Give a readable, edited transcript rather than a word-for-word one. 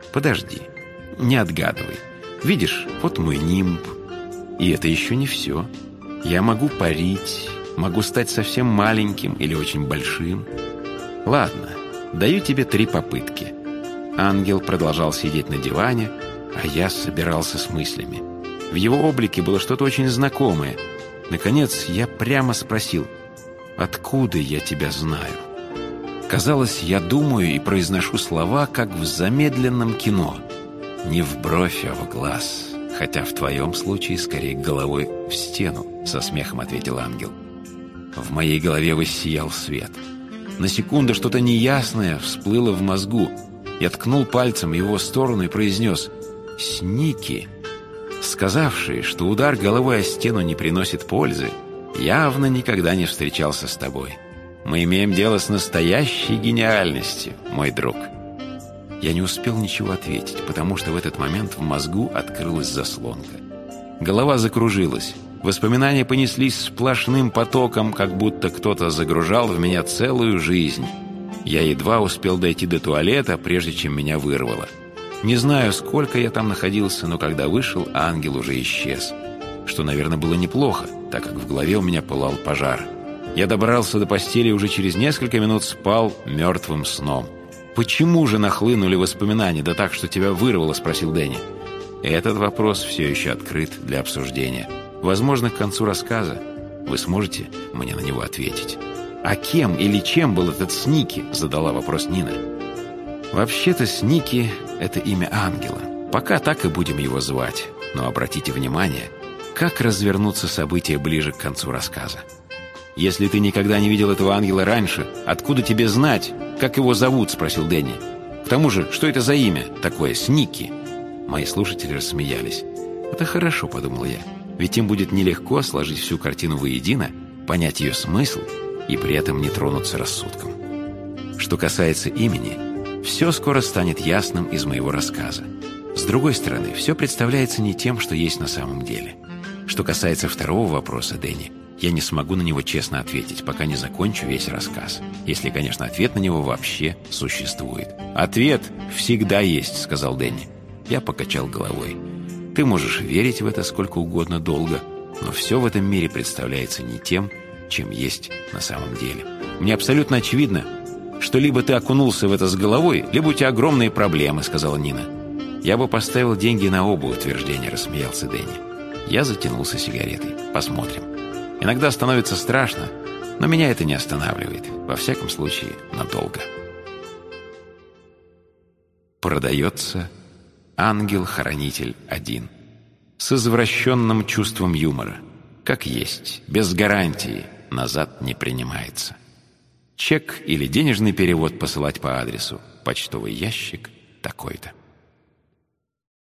Подожди, не отгадывай. Видишь, вот мой нимб. И это еще не все. Я могу парить, могу стать совсем маленьким или очень большим. Ладно, даю тебе 3 попытки. Ангел продолжал сидеть на диване, а я собирался с мыслями. В его облике было что-то очень знакомое. Наконец, я прямо спросил: «Откуда я тебя знаю?» Казалось, я думаю и произношу слова, как в замедленном кино. Не в бровь, а в глаз. Хотя в твоем случае скорее головой в стену, со смехом ответил ангел. В моей голове воссиял свет. На секунду что-то неясное всплыло в мозгу. Я ткнул пальцем в его сторону и произнес: «Сники». Сказавший, что удар головой о стену не приносит пользы, явно никогда не встречался с тобой. Мы имеем дело с настоящей гениальностью, мой друг. Я не успел ничего ответить, потому что в этот момент в мозгу открылась заслонка. Голова закружилась. Воспоминания понеслись сплошным потоком, как будто кто-то загружал в меня целую жизнь. Я едва успел дойти до туалета, прежде чем меня вырвало. Не знаю, сколько я там находился, но когда вышел, ангел уже исчез. Что, наверное, было неплохо, так как в голове у меня пылал пожар. Я добрался до постели и уже через несколько минут спал мертвым сном. «Почему же нахлынули воспоминания, да так, что тебя вырвало?» – спросил Дэнни. Этот вопрос все еще открыт для обсуждения. Возможно, к концу рассказа вы сможете мне на него ответить. «А кем или чем был этот Сники?» – задала вопрос Нина. «Вообще-то Сники – это имя ангела. Пока так и будем его звать. Но обратите внимание, как развернутся события ближе к концу рассказа. «Если ты никогда не видел этого ангела раньше, откуда тебе знать, как его зовут?» – спросил Дэнни. «К тому же, что это за имя такое, Сники?» Мои слушатели рассмеялись. «Это хорошо», – подумал я, «ведь им будет нелегко сложить всю картину воедино, понять ее смысл и при этом не тронуться рассудком. Что касается имени, все скоро станет ясным из моего рассказа. С другой стороны, все представляется не тем, что есть на самом деле. Что касается второго вопроса, Дэнни, я не смогу на него честно ответить, пока не закончу весь рассказ. Если, конечно, ответ на него вообще существует». «Ответ всегда есть», — сказал Дэнни. Я покачал головой. «Ты можешь верить в это сколько угодно долго, но все в этом мире представляется не тем, чем есть на самом деле. Мне абсолютно очевидно, что либо ты окунулся в это с головой, либо у тебя огромные проблемы», — сказала Нина. «Я бы поставил деньги на оба утверждения», — рассмеялся Дэнни. Я затянулся сигаретой. «Посмотрим. Иногда становится страшно, но меня это не останавливает. Во всяком случае, надолго». Продается «Ангел-хранитель 1». С извращенным чувством юмора. Как есть, без гарантии, назад не принимается. Чек или денежный перевод посылать по адресу: почтовый ящик такой-то.